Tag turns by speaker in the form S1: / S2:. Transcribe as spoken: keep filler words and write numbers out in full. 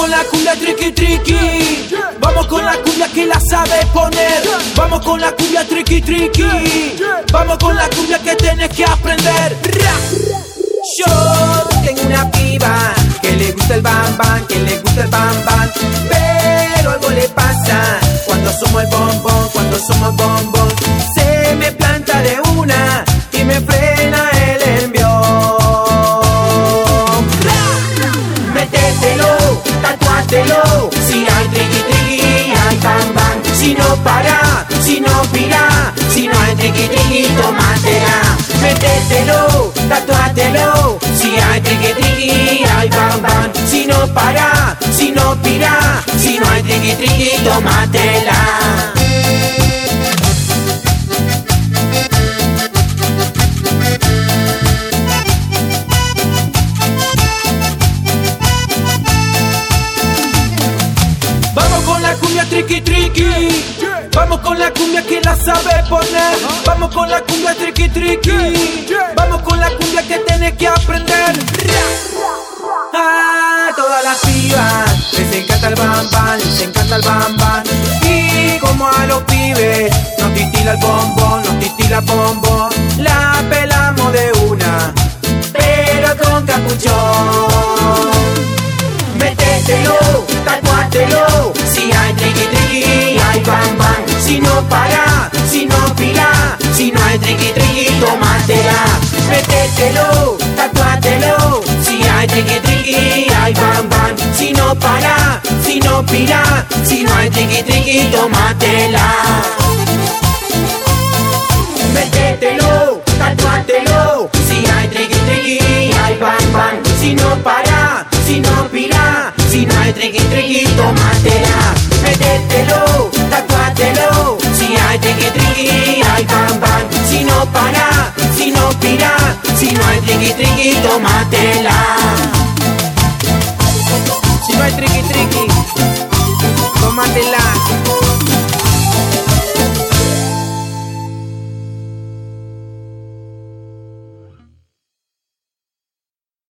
S1: con la cumbia triqui triqui. Vamos con la cumbia que la sabe poner. Vamos con la cumbia triqui triqui. Vamos con la cumbia que tenés que aprender. Yo tengo una piba que le gusta el bam bam, que le gusta el bam bam. Pero algo le pasa cuando somos el bombón, cuando somos bombón. Se me planta de una y me frena el envión. Métetelo, tatuátelo. Si hay triqui triqui, hay bam bam. Si no para, si no pira, si no hay triqui triqui, tómatela. Métetelo, tatuátelo. Si hay triqui triqui, hay bam bam. Si no para, si no pira, si no hay triqui triqui, tómatela. Vamos con la cumbia triqui triqui. Vamos con la cumbia que la sabe poner. Vamos con la cumbia triqui triqui. Vamos con la cumbia que tenés que aprender. Ah, todas las pibas les encanta el bam bam, les encanta el bam bam. Y como a los pibes nos titila el bombón, nos titila el bombón. La pelamos de una, pero con capuchón. Métetelo, tatuátelo. Si hay triqui triqui, hay bam bam. Si no para, si no pira, si no hay triqui triqui, tómatela. Métetelo, tatuátelo. Si hay triqui triqui, hay bam bam. Si no para, si no pira, si no hay triqui triqui, tómatela. Métetelo, tatuátelo. Si hay triqui triqui, hay bam bam. Si no para, si no pira, si no hay triqui triqui, tómatela. Métetelo, tatuátelo. Si hay triqui triqui, hay bam bam. Si no para, si no pira, si no hay triqui triqui, tómatela. Si no hay triqui triqui, tómatela.